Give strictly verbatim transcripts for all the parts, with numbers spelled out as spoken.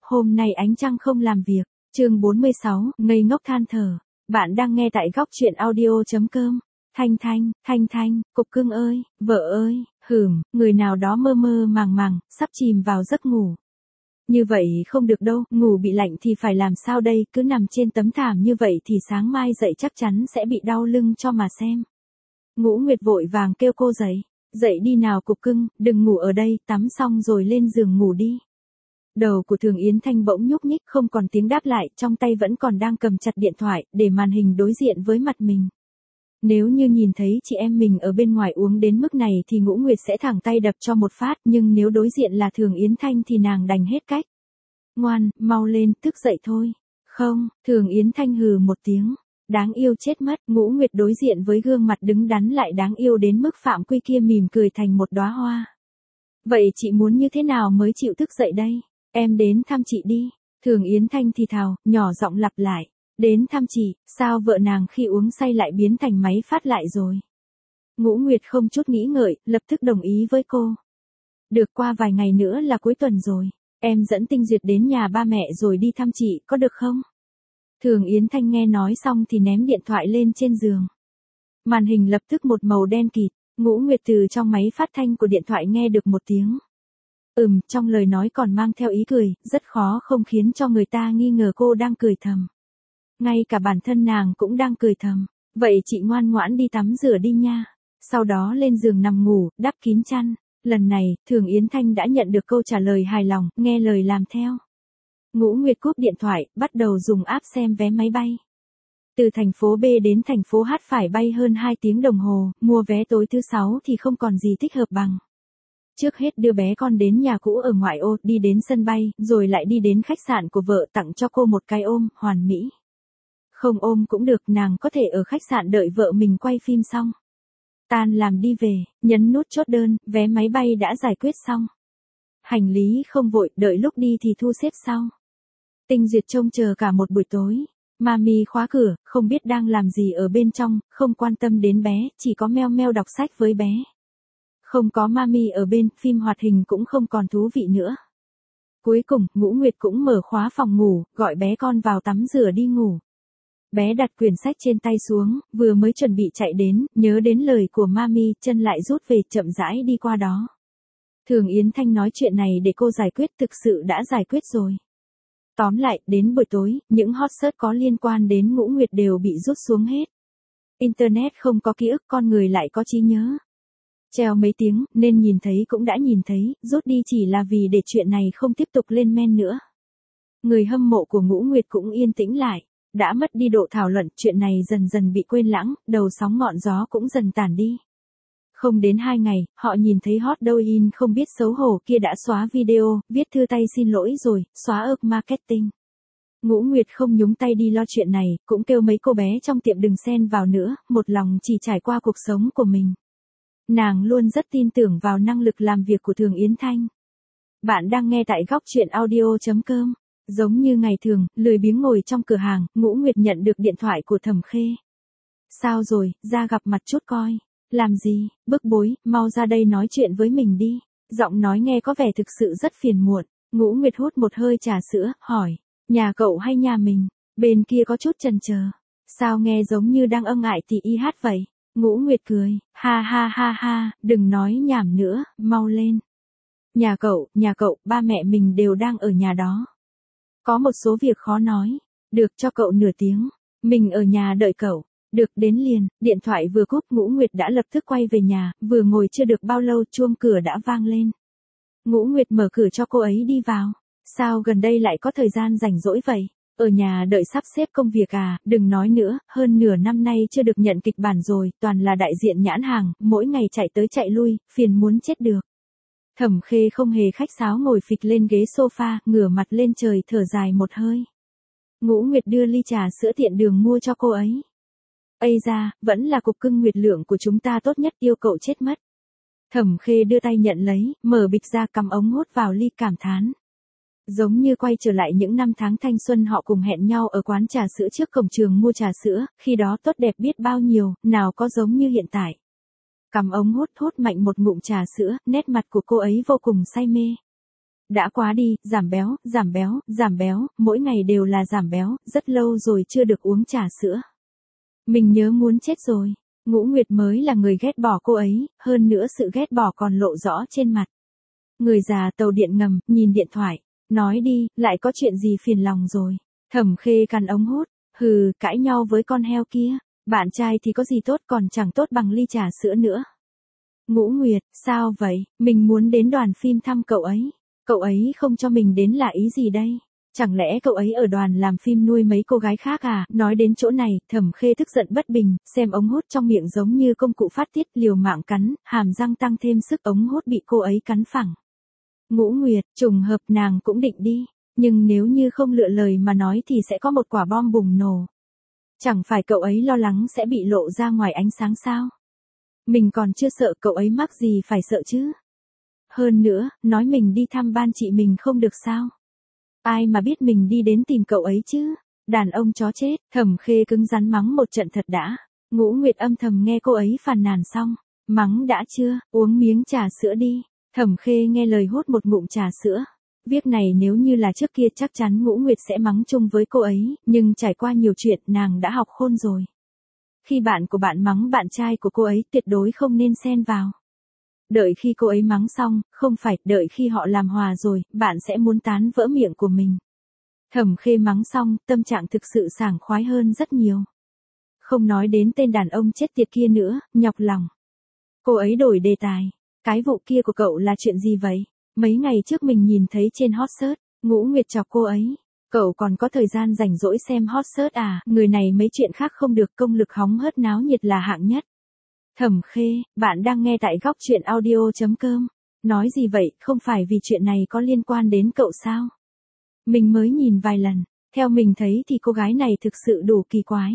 hôm nay ánh trăng không làm việc. Chương bốn mươi sáu, ngây ngốc than thở. Bạn đang nghe tại góc truyện audio.com. Thanh Thanh, Thanh Thanh, cục cưng ơi, vợ ơi, hửm, người nào đó mơ mơ màng màng, sắp chìm vào giấc ngủ. Như vậy không được đâu, ngủ bị lạnh thì phải làm sao đây, cứ nằm trên tấm thảm như vậy thì sáng mai dậy chắc chắn sẽ bị đau lưng cho mà xem. Ngũ Nguyệt vội vàng kêu cô dậy, dậy đi nào cục cưng, đừng ngủ ở đây, tắm xong rồi lên giường ngủ đi. Đầu của Thường Yến Thanh bỗng nhúc nhích không còn tiếng đáp lại, trong tay vẫn còn đang cầm chặt điện thoại, để màn hình đối diện với mặt mình. Nếu như nhìn thấy chị em mình ở bên ngoài uống đến mức này thì Ngũ Nguyệt sẽ thẳng tay đập cho một phát, nhưng nếu đối diện là Thường Yến Thanh thì nàng đành hết cách. Ngoan, mau lên, thức dậy thôi. Không, Thường Yến Thanh hừ một tiếng. Đáng yêu chết mất, Ngũ Nguyệt đối diện với gương mặt đứng đắn lại đáng yêu đến mức Phạm Quy kia mỉm cười thành một đóa hoa. Vậy chị muốn như thế nào mới chịu thức dậy đây? Em đến thăm chị đi. Thường Yến Thanh thì thào, nhỏ giọng lặp lại. Đến thăm chị, sao vợ nàng khi uống say lại biến thành máy phát lại rồi? Ngũ Nguyệt không chút nghĩ ngợi, lập tức đồng ý với cô. Được, qua vài ngày nữa là cuối tuần rồi. Em dẫn Tinh Duyệt đến nhà ba mẹ rồi đi thăm chị, có được không? Thường Yến Thanh nghe nói xong thì ném điện thoại lên trên giường. Màn hình lập tức một màu đen kịt, Ngũ Nguyệt từ trong máy phát thanh của điện thoại nghe được một tiếng. Ừm, trong lời nói còn mang theo ý cười, rất khó không khiến cho người ta nghi ngờ cô đang cười thầm. Ngay cả bản thân nàng cũng đang cười thầm. Vậy chị ngoan ngoãn đi tắm rửa đi nha. Sau đó lên giường nằm ngủ, đắp kín chăn. Lần này, Thường Yến Thanh đã nhận được câu trả lời hài lòng, nghe lời làm theo. Ngũ Nguyệt cúp điện thoại, bắt đầu dùng app xem vé máy bay. Từ thành phố B đến thành phố H phải bay hơn hai tiếng đồng hồ, mua vé tối thứ sáu thì không còn gì thích hợp bằng. Trước hết đưa bé con đến nhà cũ ở ngoại ô, đi đến sân bay, rồi lại đi đến khách sạn của vợ tặng cho cô một cái ôm, hoàn mỹ. Không ôm cũng được, nàng có thể ở khách sạn đợi vợ mình quay phim xong. Tan làm đi về, nhấn nút chốt đơn, vé máy bay đã giải quyết xong. Hành lý không vội, đợi lúc đi thì thu xếp sau. Tinh Duyệt trông chờ cả một buổi tối. Mami khóa cửa, không biết đang làm gì ở bên trong, không quan tâm đến bé, chỉ có meo meo đọc sách với bé. Không có Mami ở bên, phim hoạt hình cũng không còn thú vị nữa. Cuối cùng, Ngũ Nguyệt cũng mở khóa phòng ngủ, gọi bé con vào tắm rửa đi ngủ. Bé đặt quyển sách trên tay xuống, vừa mới chuẩn bị chạy đến, nhớ đến lời của Mami, chân lại rút về, chậm rãi đi qua đó. Thường Yến Thanh nói chuyện này để cô giải quyết, thực sự đã giải quyết rồi. Tóm lại, đến buổi tối, những hot search có liên quan đến Ngũ Nguyệt đều bị rút xuống hết. Internet không có ký ức, con người lại có trí nhớ. Treo mấy tiếng, nên nhìn thấy cũng đã nhìn thấy, rút đi chỉ là vì để chuyện này không tiếp tục lên men nữa. Người hâm mộ của Ngũ Nguyệt cũng yên tĩnh lại. Đã mất đi độ thảo luận, chuyện này dần dần bị quên lãng, đầu sóng ngọn gió cũng dần tản đi. Không đến hai ngày, họ nhìn thấy Hot Douyin không biết xấu hổ kia đã xóa video, viết thư tay xin lỗi rồi, xóa ức marketing. Ngũ Nguyệt không nhúng tay đi lo chuyện này, cũng kêu mấy cô bé trong tiệm đừng xen vào nữa, một lòng chỉ trải qua cuộc sống của mình. Nàng luôn rất tin tưởng vào năng lực làm việc của Thường Yến Thanh. Bạn đang nghe tại góc truyện audio.com. Giống như ngày thường, lười biếng ngồi trong cửa hàng, Ngũ Nguyệt nhận được điện thoại của Thẩm Khê. Sao rồi, ra gặp mặt chút coi. Làm gì, bức bối, mau ra đây nói chuyện với mình đi. Giọng nói nghe có vẻ thực sự rất phiền muộn. Ngũ Nguyệt hút một hơi trà sữa, hỏi. Nhà cậu hay nhà mình? Bên kia có chút chần chờ. Sao nghe giống như đang ân ại thì y hát vậy? Ngũ Nguyệt cười. Ha ha ha ha, đừng nói nhảm nữa, mau lên. Nhà cậu, nhà cậu, ba mẹ mình đều đang ở nhà đó. Có một số việc khó nói. Được, cho cậu nửa tiếng. Mình ở nhà đợi cậu. Được, đến liền. Điện thoại vừa cúp, Ngũ Nguyệt đã lập tức quay về nhà, vừa ngồi chưa được bao lâu chuông cửa đã vang lên. Ngũ Nguyệt mở cửa cho cô ấy đi vào. Sao gần đây lại có thời gian rảnh rỗi vậy? Ở nhà đợi sắp xếp công việc à, đừng nói nữa, hơn nửa năm nay chưa được nhận kịch bản rồi, toàn là đại diện nhãn hàng, mỗi ngày chạy tới chạy lui, phiền muốn chết được. Thẩm Khê không hề khách sáo ngồi phịch lên ghế sofa, ngửa mặt lên trời thở dài một hơi. Ngũ Nguyệt đưa ly trà sữa tiện đường mua cho cô ấy. Ây da, vẫn là cục cưng Nguyệt lượng của chúng ta tốt nhất, yêu cậu chết mất. Thẩm Khê đưa tay nhận lấy, mở bịch ra cắm ống hút vào ly, cảm thán. Giống như quay trở lại những năm tháng thanh xuân họ cùng hẹn nhau ở quán trà sữa trước cổng trường mua trà sữa, khi đó tốt đẹp biết bao nhiêu, nào có giống như hiện tại. Cắm ống hút hút mạnh một ngụm trà sữa, nét mặt của cô ấy vô cùng say mê. Đã quá đi, giảm béo, giảm béo, giảm béo, mỗi ngày đều là giảm béo, rất lâu rồi chưa được uống trà sữa. Mình nhớ muốn chết rồi. Ngũ Nguyệt mới là người ghét bỏ cô ấy, hơn nữa sự ghét bỏ còn lộ rõ trên mặt. Người già tàu điện ngầm, nhìn điện thoại. Nói đi, lại có chuyện gì phiền lòng rồi. Thẩm Khê cắn ống hút. Hừ, cãi nhau với con heo kia. Bạn trai thì có gì tốt còn chẳng tốt bằng ly trà sữa nữa. Ngũ Nguyệt, sao vậy? Mình muốn đến đoàn phim thăm cậu ấy. Cậu ấy không cho mình đến là ý gì đây? Chẳng lẽ cậu ấy ở đoàn làm phim nuôi mấy cô gái khác à? Nói đến chỗ này, Thẩm Khê tức giận bất bình, xem ống hút trong miệng giống như công cụ phát tiết, liều mạng cắn, hàm răng tăng thêm sức, ống hút bị cô ấy cắn phẳng. Ngũ Nguyệt, trùng hợp nàng cũng định đi, nhưng nếu như không lựa lời mà nói thì sẽ có một quả bom bùng nổ. Chẳng phải cậu ấy lo lắng sẽ bị lộ ra ngoài ánh sáng sao? Mình còn chưa sợ, cậu ấy mắc gì phải sợ chứ? Hơn nữa, nói mình đi thăm ban chị mình không được sao? Ai mà biết mình đi đến tìm cậu ấy chứ? Đàn ông chó chết. Thẩm Khê cứng rắn mắng một trận thật đã. Ngũ Nguyệt âm thầm nghe cô ấy phàn nàn xong. Mắng đã chưa, uống miếng trà sữa đi. Thẩm Khê nghe lời hút một ngụm trà sữa. Việc này nếu như là trước kia chắc chắn Ngũ Nguyệt sẽ mắng chung với cô ấy, nhưng trải qua nhiều chuyện nàng đã học khôn rồi. Khi bạn của bạn mắng bạn trai của cô ấy tuyệt đối không nên xen vào. Đợi khi cô ấy mắng xong, không phải, đợi khi họ làm hòa rồi, bạn sẽ muốn tán vỡ miệng của mình. Thẩm Khê mắng xong, tâm trạng thực sự sảng khoái hơn rất nhiều. Không nói đến tên đàn ông chết tiệt kia nữa, nhọc lòng. Cô ấy đổi đề tài. Cái vụ kia của cậu là chuyện gì vậy? Mấy ngày trước mình nhìn thấy trên hot search, Ngũ Nguyệt chọc cô ấy. Cậu còn có thời gian rảnh rỗi xem hot search à? Người này mấy chuyện khác không được, công lực hóng hớt náo nhiệt là hạng nhất. Thẩm Khê, bạn đang nghe tại góc truyện audio chấm com. Nói gì vậy, không phải vì chuyện này có liên quan đến cậu sao? Mình mới nhìn vài lần, theo mình thấy thì cô gái này thực sự đủ kỳ quái.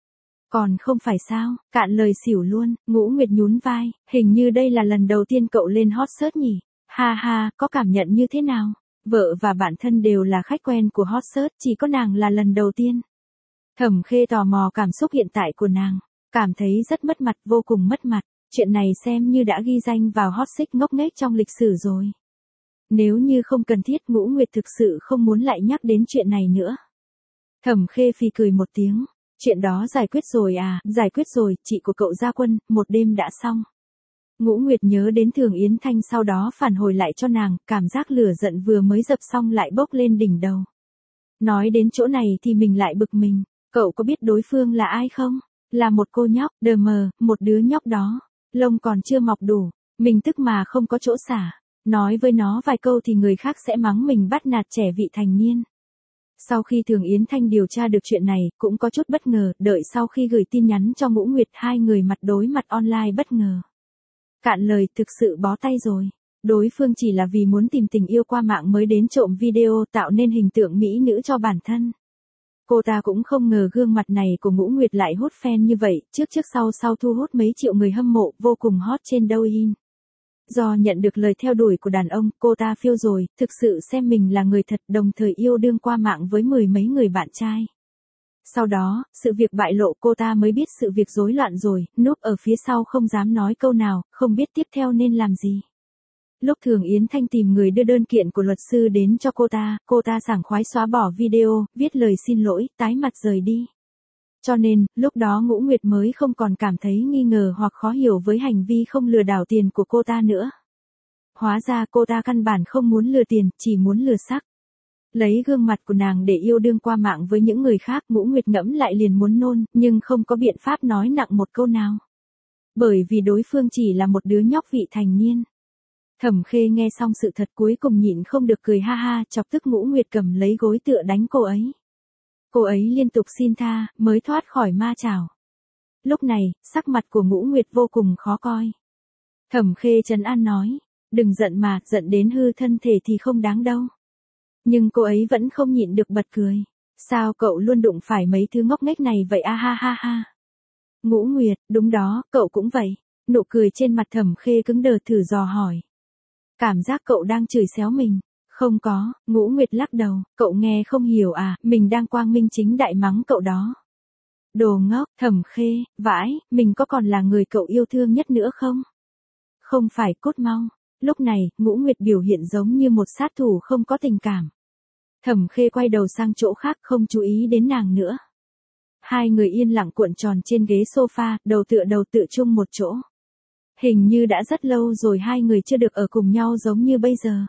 Còn không phải sao, cạn lời xỉu luôn. Ngũ Nguyệt nhún vai, hình như đây là lần đầu tiên cậu lên hot search nhỉ? Ha ha, có cảm nhận như thế nào? Vợ và bản thân đều là khách quen của hot search, chỉ có nàng là lần đầu tiên. Thẩm Khê tò mò cảm xúc hiện tại của nàng. Cảm thấy rất mất mặt, vô cùng mất mặt. Chuyện này xem như đã ghi danh vào hot search ngốc nghếch trong lịch sử rồi. Nếu như không cần thiết, Ngũ Nguyệt thực sự không muốn lại nhắc đến chuyện này nữa. Thẩm Khê phì cười một tiếng. Chuyện đó giải quyết rồi à? Giải quyết rồi, chị của cậu ra quân, một đêm đã xong. Ngũ Nguyệt nhớ đến Thường Yến Thanh sau đó phản hồi lại cho nàng, cảm giác lửa giận vừa mới dập xong lại bốc lên đỉnh đầu. Nói đến chỗ này thì mình lại bực mình. Cậu có biết đối phương là ai không? Là một cô nhóc, đờ mờ, một đứa nhóc đó. Lông còn chưa mọc đủ. Mình tức mà không có chỗ xả. Nói với nó vài câu thì người khác sẽ mắng mình bắt nạt trẻ vị thành niên. Sau khi Thường Yến Thanh điều tra được chuyện này, cũng có chút bất ngờ, đợi sau khi gửi tin nhắn cho Ngũ Nguyệt, hai người mặt đối mặt online bất ngờ. Cạn lời, thực sự bó tay rồi. Đối phương chỉ là vì muốn tìm tình yêu qua mạng mới đến trộm video, tạo nên hình tượng mỹ nữ cho bản thân. Cô ta cũng không ngờ gương mặt này của Ngũ Nguyệt lại hút fan như vậy, trước trước sau sau thu hút mấy triệu người hâm mộ, vô cùng hot trên Douyin. Do nhận được lời theo đuổi của đàn ông, cô ta phiêu rồi, thực sự xem mình là người thật, đồng thời yêu đương qua mạng với mười mấy người bạn trai. Sau đó, sự việc bại lộ, cô ta mới biết sự việc rối loạn rồi, núp ở phía sau không dám nói câu nào, không biết tiếp theo nên làm gì. Lúc Thường Yến Thanh tìm người đưa đơn kiện của luật sư đến cho cô ta, cô ta sảng khoái xóa bỏ video, viết lời xin lỗi, tái mặt rời đi. Cho nên, lúc đó Ngũ Nguyệt mới không còn cảm thấy nghi ngờ hoặc khó hiểu với hành vi không lừa đảo tiền của cô ta nữa. Hóa ra cô ta căn bản không muốn lừa tiền, chỉ muốn lừa sắc. Lấy gương mặt của nàng để yêu đương qua mạng với những người khác, Ngũ Nguyệt ngẫm lại liền muốn nôn, nhưng không có biện pháp nói nặng một câu nào. Bởi vì đối phương chỉ là một đứa nhóc vị thành niên. Thẩm Khê nghe xong sự thật cuối cùng nhịn không được cười ha ha, chọc tức Ngũ Nguyệt cầm lấy gối tựa đánh cô ấy. Cô ấy liên tục xin tha, mới thoát khỏi ma chảo. Lúc này, sắc mặt của Ngũ Nguyệt vô cùng khó coi. Thẩm Khê trấn an nói, đừng giận mà, giận đến hư thân thể thì không đáng đâu. Nhưng cô ấy vẫn không nhịn được bật cười. Sao cậu luôn đụng phải mấy thứ ngốc nghếch này vậy a ha ha ha. Ngũ Nguyệt, đúng đó, cậu cũng vậy. Nụ cười trên mặt Thẩm Khê cứng đờ, thử dò hỏi. Cảm giác cậu đang chửi xéo mình. Không có, Ngũ Nguyệt lắc đầu, cậu nghe không hiểu à, mình đang quang minh chính đại mắng cậu đó. Đồ ngốc, Thẩm Khê, vãi, mình có còn là người cậu yêu thương nhất nữa không? Không phải, cút mau. Lúc này, Ngũ Nguyệt biểu hiện giống như một sát thủ không có tình cảm. Thẩm Khê quay đầu sang chỗ khác không chú ý đến nàng nữa. Hai người yên lặng cuộn tròn trên ghế sofa, đầu tựa đầu tựa chung một chỗ. Hình như đã rất lâu rồi hai người chưa được ở cùng nhau giống như bây giờ.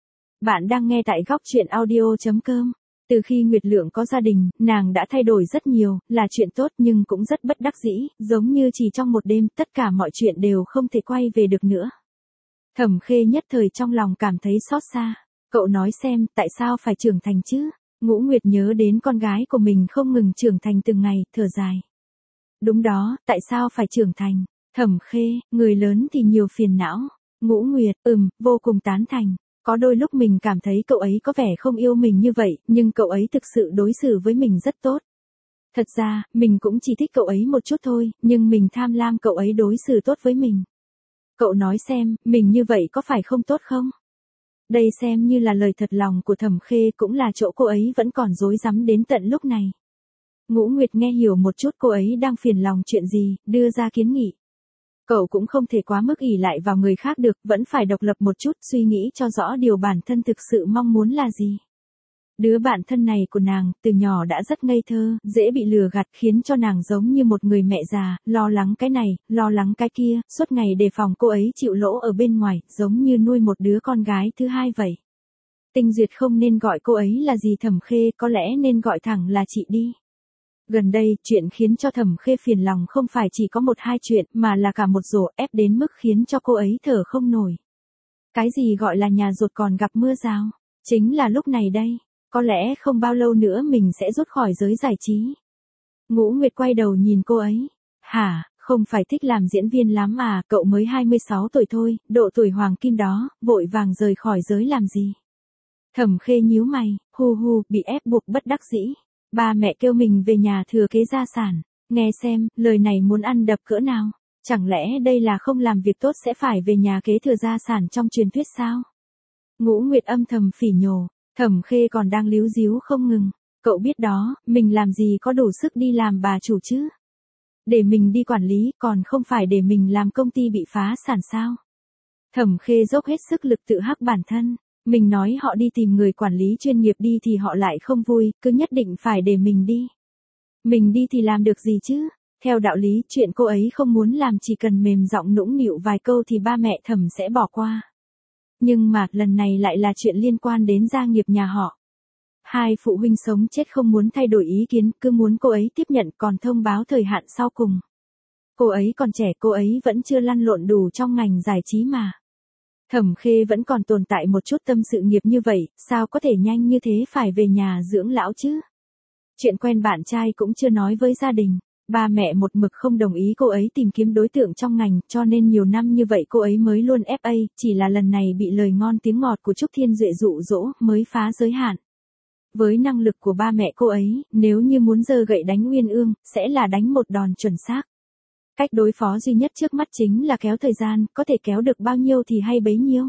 Bạn đang nghe tại góc chuyện audio chấm com. Từ khi Nguyệt Lượng có gia đình, nàng đã thay đổi rất nhiều, là chuyện tốt nhưng cũng rất bất đắc dĩ, giống như chỉ trong một đêm tất cả mọi chuyện đều không thể quay về được nữa. Thẩm Khê nhất thời trong lòng cảm thấy xót xa. Cậu nói xem, tại sao phải trưởng thành chứ? Ngũ Nguyệt nhớ đến con gái của mình không ngừng trưởng thành từng ngày, thở dài. Đúng đó, tại sao phải trưởng thành? Thẩm Khê, người lớn thì nhiều phiền não. Ngũ Nguyệt, ừm, vô cùng tán thành. Có đôi lúc mình cảm thấy cậu ấy có vẻ không yêu mình như vậy, nhưng cậu ấy thực sự đối xử với mình rất tốt. Thật ra, mình cũng chỉ thích cậu ấy một chút thôi, nhưng mình tham lam cậu ấy đối xử tốt với mình. Cậu nói xem, mình như vậy có phải không tốt không? Đây xem như là lời thật lòng của Thẩm Khê, cũng là chỗ cô ấy vẫn còn rối rắm đến tận lúc này. Ngũ Nguyệt nghe hiểu một chút cô ấy đang phiền lòng chuyện gì, đưa ra kiến nghị. Cậu cũng không thể quá mức ỷ lại vào người khác được, vẫn phải độc lập một chút, suy nghĩ cho rõ điều bản thân thực sự mong muốn là gì. Đứa bạn thân này của nàng, từ nhỏ đã rất ngây thơ, dễ bị lừa gạt, khiến cho nàng giống như một người mẹ già, lo lắng cái này, lo lắng cái kia, suốt ngày đề phòng cô ấy chịu lỗ ở bên ngoài, giống như nuôi một đứa con gái thứ hai vậy. Tinh Duyệt không nên gọi cô ấy là gì Thẩm Khê, có lẽ nên gọi thẳng là chị đi. Gần đây, chuyện khiến cho Thẩm Khê phiền lòng không phải chỉ có một hai chuyện, mà là cả một rổ ép đến mức khiến cho cô ấy thở không nổi. Cái gì gọi là nhà rột còn gặp mưa rào? Chính là lúc này đây. Có lẽ không bao lâu nữa mình sẽ rút khỏi giới giải trí. Ngũ Nguyệt quay đầu nhìn cô ấy. Hả, không phải thích làm diễn viên lắm à, cậu mới hai mươi sáu tuổi thôi, độ tuổi hoàng kim đó, vội vàng rời khỏi giới làm gì? Thẩm Khê nhíu mày, hu hu, bị ép buộc bất đắc dĩ. Ba mẹ kêu mình về nhà thừa kế gia sản. Nghe xem, lời này muốn ăn đập cỡ nào? Chẳng lẽ đây là không làm việc tốt sẽ phải về nhà kế thừa gia sản trong truyền thuyết sao? Ngũ Nguyệt âm thầm phỉ nhổ. Thẩm Khê còn đang líu díu không ngừng. Cậu biết đó, mình làm gì có đủ sức đi làm bà chủ chứ? Để mình đi quản lý, còn không phải để mình làm công ty bị phá sản sao? Thẩm Khê dốc hết sức lực tự hắc bản thân. Mình nói họ đi tìm người quản lý chuyên nghiệp đi thì họ lại không vui, cứ nhất định phải để mình đi. Mình đi thì làm được gì chứ? Theo đạo lý, chuyện cô ấy không muốn làm chỉ cần mềm giọng nũng nịu vài câu thì ba mẹ Thẩm sẽ bỏ qua. Nhưng mà, lần này lại là chuyện liên quan đến gia nghiệp nhà họ. Hai phụ huynh sống chết không muốn thay đổi ý kiến, cứ muốn cô ấy tiếp nhận còn thông báo thời hạn sau cùng. Cô ấy còn trẻ, cô ấy vẫn chưa lăn lộn đủ trong ngành giải trí mà. Thẩm Khê vẫn còn tồn tại một chút tâm sự nghiệp như vậy, sao có thể nhanh như thế phải về nhà dưỡng lão chứ? Chuyện quen bạn trai cũng chưa nói với gia đình. Ba mẹ một mực không đồng ý cô ấy tìm kiếm đối tượng trong ngành, cho nên nhiều năm như vậy cô ấy mới luôn ép a, chỉ là lần này bị lời ngon tiếng ngọt của Trúc Thiên Duệ dụ dỗ, mới phá giới hạn. Với năng lực của ba mẹ cô ấy, nếu như muốn giơ gậy đánh Uyên Ương, sẽ là đánh một đòn chuẩn xác. Cách đối phó duy nhất trước mắt chính là kéo thời gian, có thể kéo được bao nhiêu thì hay bấy nhiêu.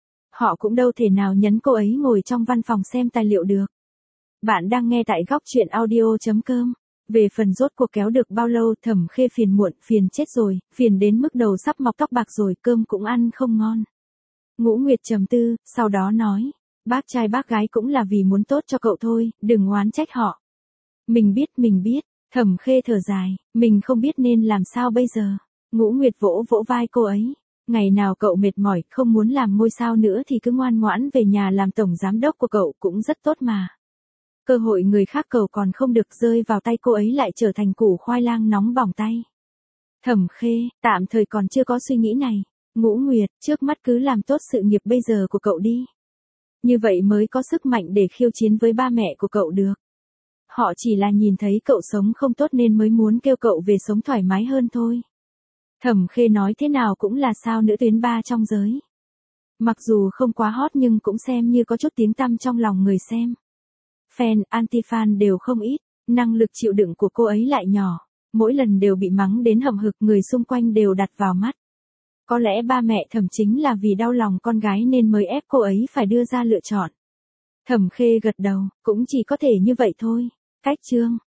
Họ cũng đâu thể nào nhấn cô ấy ngồi trong văn phòng xem tài liệu được. Bạn đang nghe tại góc chuyện audio chấm com. Về phần rốt cuộc kéo được bao lâu, Thẩm Khê phiền muộn, phiền chết rồi, phiền đến mức đầu sắp mọc tóc bạc rồi, cơm cũng ăn không ngon. Ngũ Nguyệt trầm tư, sau đó nói, bác trai bác gái cũng là vì muốn tốt cho cậu thôi, đừng oán trách họ. Mình biết, mình biết, Thẩm Khê thở dài, mình không biết nên làm sao bây giờ. Ngũ Nguyệt vỗ vỗ vai cô ấy, ngày nào cậu mệt mỏi, không muốn làm ngôi sao nữa thì cứ ngoan ngoãn về nhà làm tổng giám đốc của cậu cũng rất tốt mà. Cơ hội người khác cầu còn không được rơi vào tay cô ấy lại trở thành củ khoai lang nóng bỏng tay. Thẩm Khê, tạm thời còn chưa có suy nghĩ này. Ngũ Nguyệt, trước mắt cứ làm tốt sự nghiệp bây giờ của cậu đi. Như vậy mới có sức mạnh để khiêu chiến với ba mẹ của cậu được. Họ chỉ là nhìn thấy cậu sống không tốt nên mới muốn kêu cậu về sống thoải mái hơn thôi. Thẩm Khê nói thế nào cũng là sao nữ tuyến ba trong giới. Mặc dù không quá hot nhưng cũng xem như có chút tiếng tăm trong lòng người xem. Fan, anti-fan đều không ít, năng lực chịu đựng của cô ấy lại nhỏ, mỗi lần đều bị mắng đến hậm hực, người xung quanh đều đặt vào mắt. Có lẽ ba mẹ Thẩm chính là vì đau lòng con gái nên mới ép cô ấy phải đưa ra lựa chọn. Thẩm Khê gật đầu, cũng chỉ có thể như vậy thôi. Cách chương